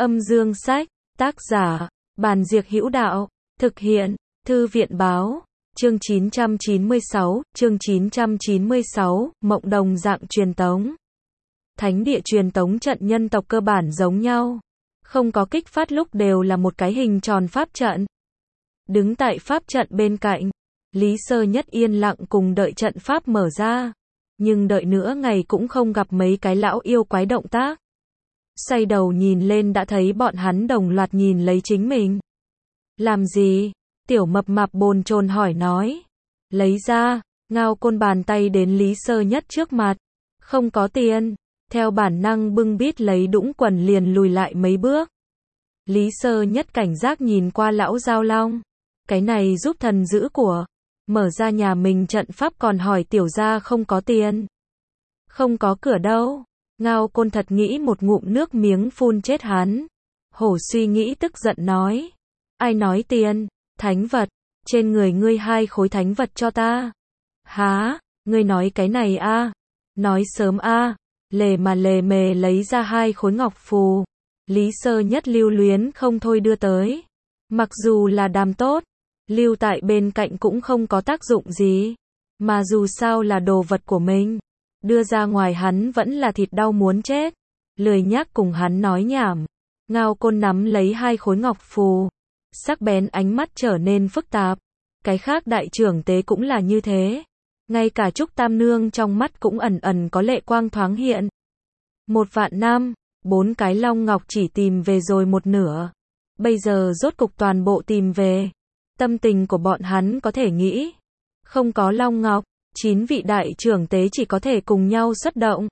Âm dương sách, tác giả, Bàn Diệc Hữu Đạo, thực hiện, Thư viện báo, chương 996, Mộng Đồng dạng truyền tống. Thánh địa truyền tống trận nhân tộc cơ bản giống nhau, không có kích phát lúc đều là một cái hình tròn pháp trận. Đứng tại pháp trận bên cạnh, Lý Sơ Nhất yên lặng cùng đợi trận pháp mở ra, nhưng đợi nửa ngày cũng không gặp mấy cái lão yêu quái động tác. Xoay đầu nhìn lên đã thấy bọn hắn đồng loạt nhìn lấy chính mình. Làm gì? Tiểu mập mạp bồn chồn hỏi nói. Lấy ra, Ngao Côn bàn tay đến Lý Sơ Nhất trước mặt. Không có tiền. Theo bản năng bưng bít lấy đũng quần liền lùi lại mấy bước. Lý Sơ Nhất cảnh giác nhìn qua lão Giao Long. Cái này giúp thần giữ của. Mở ra nhà mình trận pháp còn hỏi tiểu gia không có tiền. Không có cửa đâu. Ngao Côn thật nghĩ một ngụm nước miếng phun chết hắn. Hổ suy nghĩ tức giận nói. Ai nói tiền? Thánh vật. Trên người ngươi 2 khối thánh vật cho ta. Há, ngươi nói cái này a? Nói sớm a. Lề mà lề mề lấy ra 2 khối ngọc phù. Lý Sơ Nhất lưu luyến không thôi đưa tới. Mặc dù là đàm tốt, lưu tại bên cạnh cũng không có tác dụng gì. Mà dù sao là đồ vật của mình. Đưa ra ngoài hắn vẫn là thịt đau muốn chết. Lười nhác cùng hắn nói nhảm. Ngao Côn nắm lấy 2 khối ngọc phù. Sắc bén ánh mắt trở nên phức tạp. Cái khác đại trưởng tế cũng là như thế. Ngay cả Trúc Tam Nương trong mắt cũng ẩn ẩn có lệ quang thoáng hiện. 1 vạn năm, 4 cái long ngọc chỉ tìm về rồi một nửa. Bây giờ rốt cục toàn bộ tìm về. Tâm tình của bọn hắn có thể nghĩ. Không có long ngọc, 9 vị đại trưởng tế chỉ có thể cùng nhau xuất động.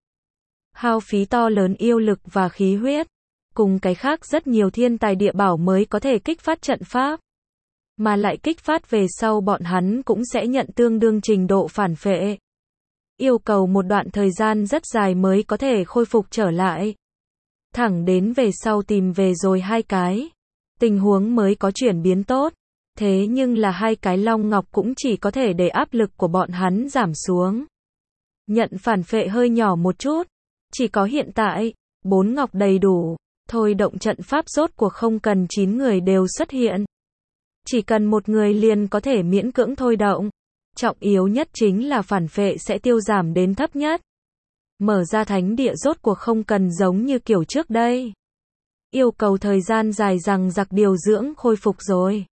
Hao phí to lớn yêu lực và khí huyết. Cùng cái khác rất nhiều thiên tài địa bảo mới có thể kích phát trận pháp. Mà lại kích phát về sau bọn hắn cũng sẽ nhận tương đương trình độ phản phệ. Yêu cầu một đoạn thời gian rất dài mới có thể khôi phục trở lại. Thẳng đến về sau tìm về rồi 2 cái. Tình huống mới có chuyển biến tốt. Thế nhưng là 2 cái long ngọc cũng chỉ có thể để áp lực của bọn hắn giảm xuống. Nhận phản phệ hơi nhỏ một chút. Chỉ có hiện tại, 4 ngọc đầy đủ. Thôi động trận pháp rốt cuộc không cần 9 người đều xuất hiện. Chỉ cần một người liền có thể miễn cưỡng thôi động. Trọng yếu nhất chính là phản phệ sẽ tiêu giảm đến thấp nhất. Mở ra thánh địa rốt cuộc không cần giống như kiểu trước đây. Yêu cầu thời gian dài dằng dặc điều dưỡng khôi phục rồi.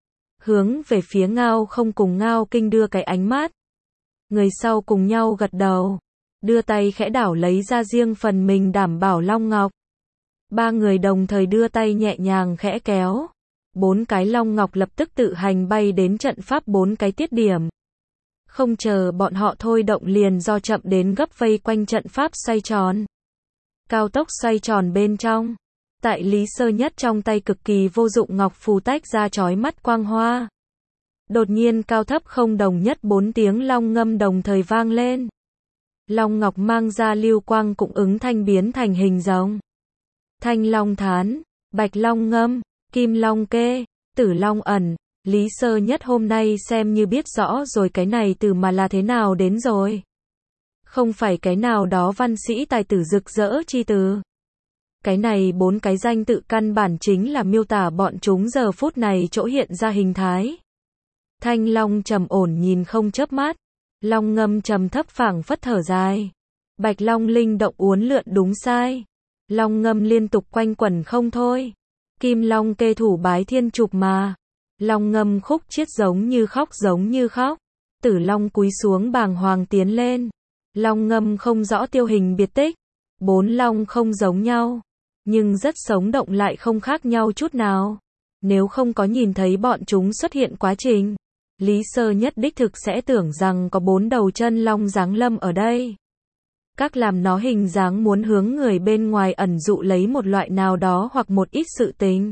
Hướng về phía Ngao Không cùng Ngao Kinh đưa cái ánh mắt. Người sau cùng nhau gật đầu. Đưa tay khẽ đảo lấy ra riêng phần mình đảm bảo long ngọc. 3 người đồng thời đưa tay nhẹ nhàng khẽ kéo. 4 cái long ngọc lập tức tự hành bay đến trận pháp 4 cái tiết điểm. Không chờ bọn họ thôi động liền do chậm đến gấp vây quanh trận pháp xoay tròn. Cao tốc xoay tròn bên trong. Tại Lý Sơ Nhất trong tay cực kỳ vô dụng ngọc phù tách ra chói mắt quang hoa. Đột nhiên cao thấp không đồng nhất 4 tiếng long ngâm đồng thời vang lên. Long ngọc mang ra lưu quang cũng ứng thanh biến thành hình rồng. Thanh long thán, bạch long ngâm, kim long kê, tử long ẩn. Lý Sơ Nhất hôm nay xem như biết rõ rồi cái này từ mà là thế nào đến rồi. Không phải cái nào đó văn sĩ tài tử rực rỡ chi từ. Cái này 4 cái danh tự căn bản chính là miêu tả bọn chúng giờ phút này chỗ hiện ra hình thái. Thanh long trầm ổn nhìn không chớp mắt. Long ngâm trầm thấp phảng phất thở dài. Bạch long linh động uốn lượn đúng sai. Long ngâm liên tục quanh quẩn không thôi. Kim long kê thủ bái thiên chụp mà. Long ngâm khúc chiết giống như khóc. Tử long cúi xuống bàng hoàng tiến lên. Long ngâm không rõ tiêu hình biệt tích. 4 long không giống nhau. Nhưng rất sống động lại không khác nhau chút nào. Nếu không có nhìn thấy bọn chúng xuất hiện quá trình. Lý Sơ Nhất đích thực sẽ tưởng rằng có 4 đầu chân long giáng lâm ở đây. Các làm nó hình dáng muốn hướng người bên ngoài ẩn dụ lấy một loại nào đó hoặc một ít sự tình.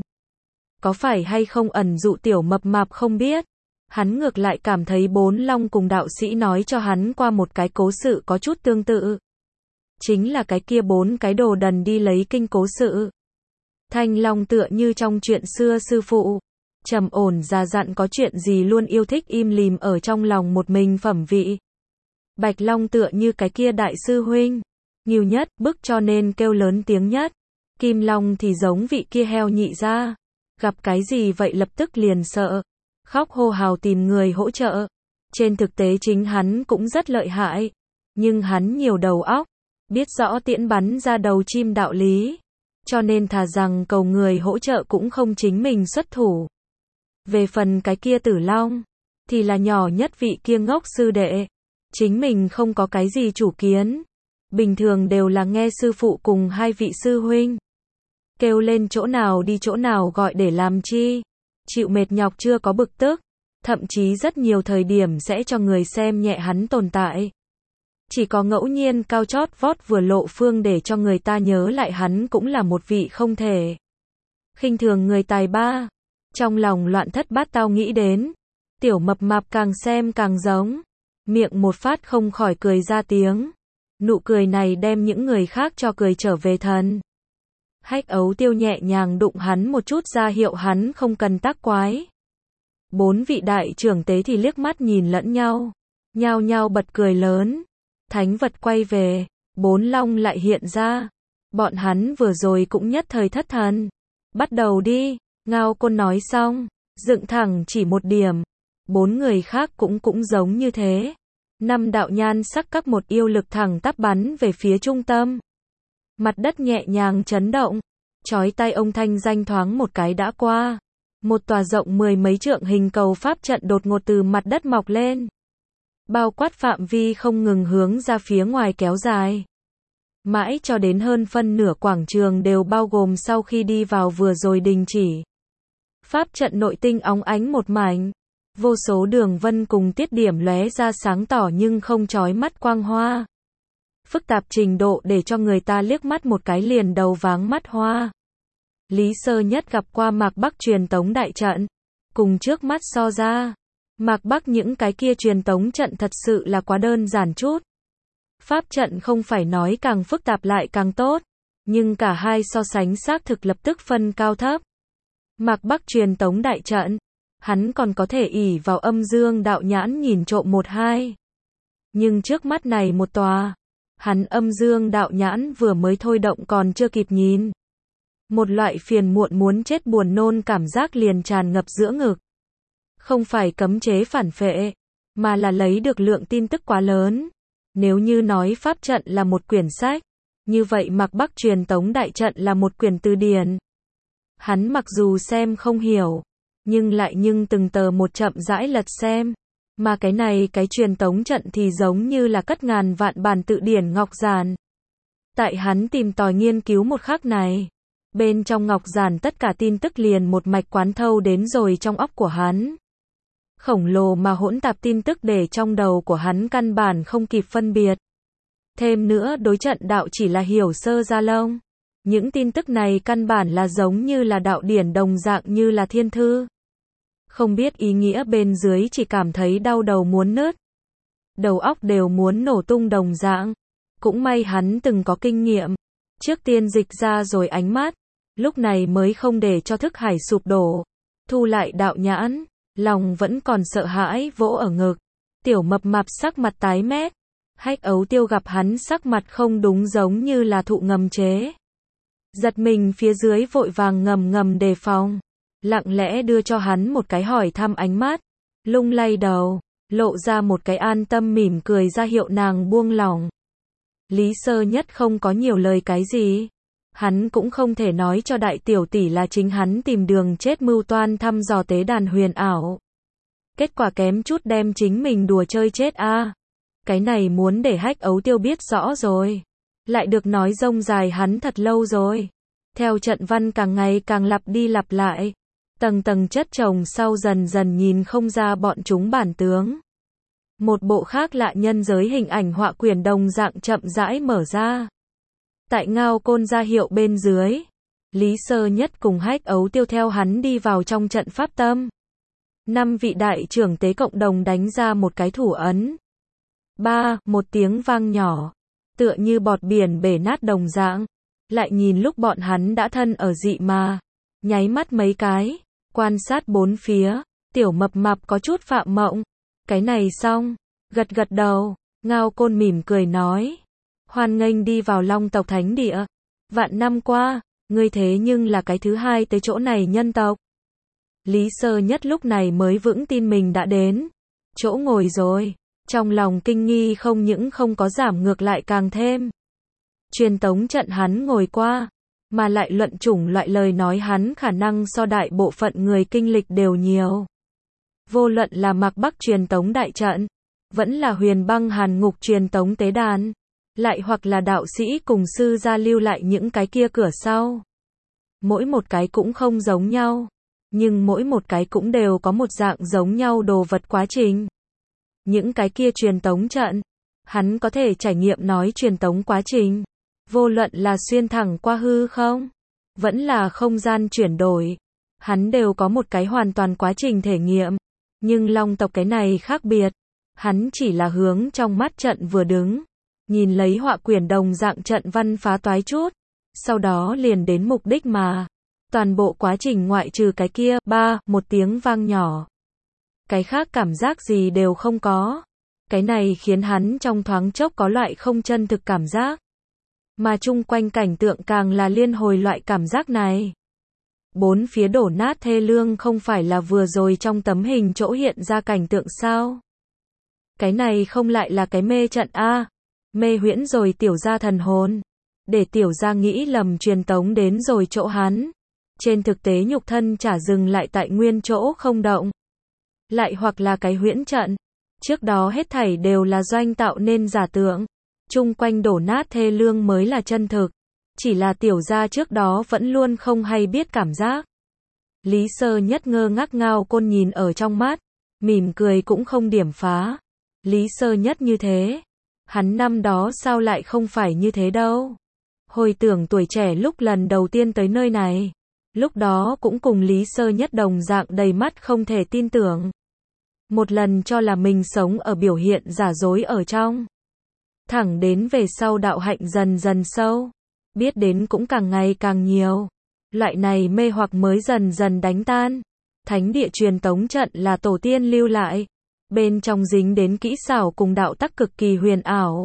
Có phải hay không ẩn dụ tiểu mập mạp không biết. Hắn ngược lại cảm thấy 4 long cùng đạo sĩ nói cho hắn qua một cái cố sự có chút tương tự. Chính là cái kia 4 cái đồ đần đi lấy kinh cố sự. Thanh long tựa như trong chuyện xưa sư phụ. Trầm ổn già dặn có chuyện gì luôn yêu thích im lìm ở trong lòng một mình phẩm vị. Bạch long tựa như cái kia đại sư huynh. Nhiều nhất, bức cho nên kêu lớn tiếng nhất. Kim Long thì giống vị kia heo nhị ra. Gặp cái gì vậy lập tức liền sợ. Khóc hô hào tìm người hỗ trợ. Trên thực tế chính hắn cũng rất lợi hại. Nhưng hắn nhiều đầu óc. Biết rõ tiễn bắn ra đầu chim đạo lý. Cho nên thà rằng cầu người hỗ trợ cũng không chính mình xuất thủ. Về phần cái kia Tử Long. Thì là nhỏ nhất vị kia ngốc sư đệ. Chính mình không có cái gì chủ kiến. Bình thường đều là nghe sư phụ cùng hai vị sư huynh. Kêu lên chỗ nào đi chỗ nào gọi để làm chi. Chịu mệt nhọc chưa có bực tức. Thậm chí rất nhiều thời điểm sẽ cho người xem nhẹ hắn tồn tại. Chỉ có ngẫu nhiên cao chót vót vừa lộ phương để cho người ta nhớ lại hắn cũng là một vị không thể khinh thường người tài ba. Trong lòng loạn thất bát tao nghĩ đến. Tiểu mập mạp càng xem càng giống. Miệng một phát không khỏi cười ra tiếng. Nụ cười này đem những người khác cho cười trở về thần. Hách Ấu Tiêu nhẹ nhàng đụng hắn một chút ra hiệu hắn không cần tác quái. 4 vị đại trưởng tế thì liếc mắt nhìn lẫn nhau. Nhao nhao bật cười lớn. Thánh vật quay về. 4 long lại hiện ra. Bọn hắn vừa rồi cũng nhất thời thất thần. Bắt đầu đi. Ngao Côn nói xong. Dựng thẳng chỉ một điểm. 4 người khác cũng giống như thế. 5 đạo nhan sắc các một yêu lực thẳng tắp bắn về phía trung tâm. Mặt đất nhẹ nhàng chấn động. Chói tai ông thanh danh thoáng một cái đã qua. Một tòa rộng 10 mấy trượng hình cầu pháp trận đột ngột từ mặt đất mọc lên. Bao quát phạm vi không ngừng hướng ra phía ngoài kéo dài. Mãi cho đến hơn phân nửa quảng trường đều bao gồm sau khi đi vào vừa rồi đình chỉ. Pháp trận nội tinh óng ánh một mảnh. Vô số đường vân cùng tiết điểm lóe ra sáng tỏ nhưng không chói mắt quang hoa. Phức tạp trình độ để cho người ta liếc mắt một cái liền đầu váng mắt hoa. Lý Sơ Nhất gặp qua Mạc Bắc truyền tống đại trận. Cùng trước mắt so ra. Mạc Bắc những cái kia truyền tống trận thật sự là quá đơn giản chút. Pháp trận không phải nói càng phức tạp lại càng tốt. Nhưng cả hai so sánh xác thực lập tức phân cao thấp. Mạc Bắc truyền tống đại trận. Hắn còn có thể ỷ vào âm dương đạo nhãn nhìn trộm một hai. Nhưng trước mắt này một tòa. Hắn âm dương đạo nhãn vừa mới thôi động còn chưa kịp nhìn. Một loại phiền muộn muốn chết buồn nôn cảm giác liền tràn ngập giữa ngực. Không phải cấm chế phản phệ, mà là lấy được lượng tin tức quá lớn. Nếu như nói pháp trận là một quyển sách, như vậy Mạc Bắc truyền tống đại trận là một quyển từ điển. Hắn mặc dù xem không hiểu, nhưng từng tờ một chậm rãi lật xem. Mà cái này cái truyền tống trận thì giống như là cất ngàn vạn bản tự điển ngọc giản. Tại hắn tìm tòi nghiên cứu một khắc này, bên trong ngọc giản tất cả tin tức liền một mạch quán thâu đến rồi trong óc của hắn. Khổng lồ mà hỗn tạp tin tức để trong đầu của hắn căn bản không kịp phân biệt. Thêm nữa đối trận đạo chỉ là hiểu sơ ra lông. Những tin tức này căn bản là giống như là đạo điển đồng dạng như là thiên thư. Không biết ý nghĩa bên dưới chỉ cảm thấy đau đầu muốn nứt. Đầu óc đều muốn nổ tung đồng dạng. Cũng may hắn từng có kinh nghiệm. Trước tiên dịch ra rồi ánh mắt. Lúc này mới không để cho thức hải sụp đổ. Thu lại đạo nhãn. Lòng vẫn còn sợ hãi vỗ ở ngực. Tiểu mập mạp sắc mặt tái mét. Hách Ấu Tiêu gặp hắn sắc mặt không đúng giống như là thụ ngầm chế. Giật mình phía dưới vội vàng ngầm đề phòng. Lặng lẽ đưa cho hắn một cái hỏi thăm ánh mắt. Lung lay đầu. Lộ ra một cái an tâm mỉm cười ra hiệu nàng buông lỏng. Lý Sơ Nhất không có nhiều lời cái gì. Hắn cũng không thể nói cho đại tiểu tỷ là chính hắn tìm đường chết mưu toan thăm dò tế đàn huyền ảo. Kết quả kém chút đem chính mình đùa chơi chết a. Cái này muốn để Hách Ấu Tiêu biết rõ rồi. Lại được nói rông dài hắn thật lâu rồi. Theo trận văn càng ngày càng lặp đi lặp lại. Tầng tầng chất chồng sau dần dần nhìn không ra bọn chúng bản tướng. Một bộ khác lạ nhân giới hình ảnh họa quyển đồng dạng chậm rãi mở ra. Tại Ngao Côn ra hiệu bên dưới, Lý Sơ Nhất cùng Hách Ấu Tiêu theo hắn đi vào trong trận pháp tâm. 5 vị đại trưởng tế cộng đồng đánh ra một cái thủ ấn. Một tiếng vang nhỏ, tựa như bọt biển bể nát đồng dạng. Lại nhìn lúc bọn hắn đã thân ở dị mà, nháy mắt mấy cái, quan sát bốn phía, tiểu mập mạp có chút phạm mộng. Cái này xong, gật đầu, Ngao Côn mỉm cười nói. Hoan nghênh đi vào Long tộc thánh địa. Vạn năm qua, Ngươi thế nhưng là cái thứ hai tới chỗ này nhân tộc. Lý Sơ Nhất lúc này mới vững tin mình đã đến chỗ ngồi rồi. Trong lòng kinh nghi không những không có giảm ngược lại càng thêm. Truyền tống trận hắn ngồi qua, mà lại luận chủng loại lời nói hắn khả năng so đại bộ phận người kinh lịch đều nhiều. Vô luận là Mạc Bắc truyền tống đại trận, vẫn là Huyền Băng Hàn Ngục truyền tống tế đàn, lại hoặc là đạo sĩ cùng sư gia lưu lại những cái kia cửa sau. Mỗi một cái cũng không giống nhau, nhưng mỗi một cái cũng đều có một dạng giống nhau đồ vật quá trình. Những cái kia truyền tống trận, hắn có thể trải nghiệm nói truyền tống quá trình. Vô luận là xuyên thẳng qua hư không, vẫn là không gian chuyển đổi, hắn đều có một cái hoàn toàn quá trình thể nghiệm. Nhưng Long tộc cái này khác biệt, hắn chỉ là hướng trong mắt trận vừa đứng, nhìn lấy họa quyển đồng dạng trận văn phá toái chút, sau đó liền đến mục đích mà. Toàn bộ quá trình ngoại trừ cái kia, một tiếng vang nhỏ. Cái khác cảm giác gì đều không có. Cái này khiến hắn trong thoáng chốc có loại không chân thực cảm giác. Mà chung quanh cảnh tượng càng là liên hồi loại cảm giác này. Bốn phía đổ nát thê lương không phải là vừa rồi trong tấm hình chỗ hiện ra cảnh tượng sao? Cái này không lại là cái mê trận a? Mê huyễn rồi tiểu gia thần hồn. Để tiểu gia nghĩ lầm truyền tống đến rồi chỗ hắn. Trên thực tế nhục thân chả dừng lại tại nguyên chỗ không động. Lại hoặc là cái huyễn trận. Trước đó hết thảy đều là doanh tạo nên giả tượng. Chung quanh đổ nát thê lương mới là chân thực. Chỉ là tiểu gia trước đó vẫn luôn không hay biết cảm giác. Lý Sơ Nhất ngơ ngác Ngao Côn nhìn ở trong mắt. Mỉm cười cũng không điểm phá. Lý Sơ Nhất như thế. Hắn năm đó sao lại không phải như thế đâu. Hồi tưởng tuổi trẻ lúc lần đầu tiên tới nơi này. Lúc đó cũng cùng Lý Sơ Nhất đồng dạng đầy mắt không thể tin tưởng. Một lần cho là mình sống ở biểu hiện giả dối ở trong. Thẳng đến về sau đạo hạnh dần dần sâu. Biết đến cũng càng ngày càng nhiều. Loại này mê hoặc mới dần dần đánh tan. Thánh địa truyền tống trận là tổ tiên lưu lại. Bên trong dính đến kỹ xảo cùng đạo tắc cực kỳ huyền ảo.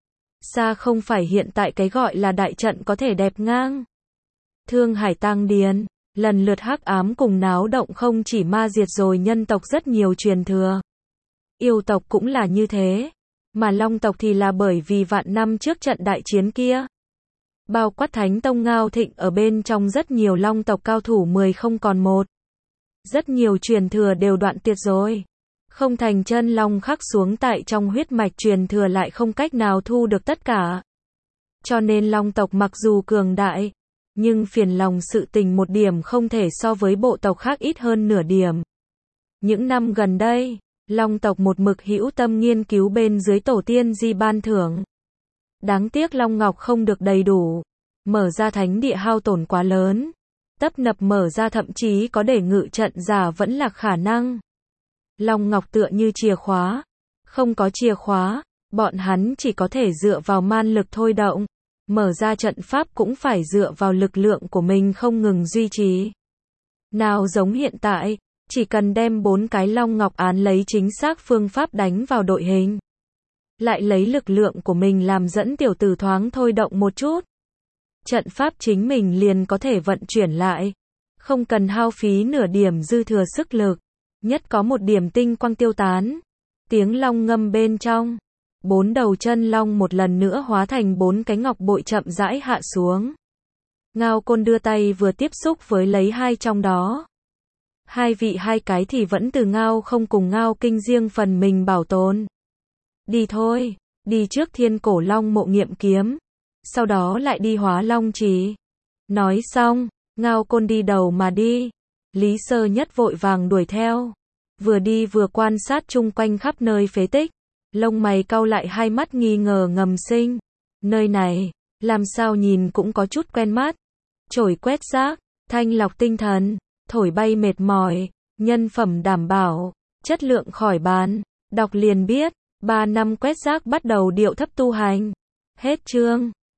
Xa không phải hiện tại cái gọi là đại trận có thể đẹp ngang. Thương Hải Tang Điền, lần lượt hắc ám cùng náo động không chỉ ma diệt rồi nhân tộc rất nhiều truyền thừa. Yêu tộc cũng là như thế. Mà Long tộc thì là bởi vì vạn năm trước trận đại chiến kia. Bao quát Thánh Tông Ngao Thịnh ở bên trong rất nhiều Long tộc cao thủ 10 không còn một. Rất nhiều truyền thừa đều đoạn tuyệt rồi. Không thành chân long khắc xuống tại trong huyết mạch truyền thừa lại không cách nào thu được tất cả. Cho nên Long tộc mặc dù cường đại, nhưng phiền lòng sự tình một điểm không thể so với bộ tộc khác ít hơn nửa điểm. Những năm gần đây, Long tộc một mực hữu tâm nghiên cứu bên dưới tổ tiên di ban thưởng. Đáng tiếc Long Ngọc không được đầy đủ, mở ra thánh địa hao tổn quá lớn. Tấp nập mở ra thậm chí có để ngự trận giả vẫn là khả năng. Long Ngọc tựa như chìa khóa. Không có chìa khóa, bọn hắn chỉ có thể dựa vào man lực thôi động. Mở ra trận pháp cũng phải dựa vào lực lượng của mình không ngừng duy trì. Nào giống hiện tại, chỉ cần đem 4 cái Long Ngọc án lấy chính xác phương pháp đánh vào đội hình. Lại lấy lực lượng của mình làm dẫn tiểu tử thoáng thôi động một chút. Trận pháp chính mình liền có thể vận chuyển lại. Không cần hao phí nửa điểm dư thừa sức lực. Nhất có một điểm tinh quang tiêu tán. Tiếng long ngâm bên trong. 4 đầu chân long một lần nữa hóa thành 4 cái ngọc bội chậm rãi hạ xuống. Ngao Côn đưa tay vừa tiếp xúc với lấy 2 trong đó. Hai cái thì vẫn từ Ngao không cùng Ngao Kinh riêng phần mình bảo tồn. Đi thôi, đi trước Thiên Cổ Long mộ nghiệm kiếm. Sau đó lại đi Hóa Long Trì. Nói xong, Ngao Côn đi đầu mà đi. Lý Sơ Nhất vội vàng đuổi theo. Vừa đi vừa quan sát chung quanh khắp nơi phế tích. Lông mày cau lại, hai mắt nghi ngờ ngầm sinh. Nơi này, làm sao nhìn cũng có chút quen mắt. Chổi quét rác, thanh lọc tinh thần, thổi bay mệt mỏi, nhân phẩm đảm bảo, chất lượng khỏi bàn. Đọc liền biết, 3 năm quét rác bắt đầu điệu thấp tu hành. Hết chương.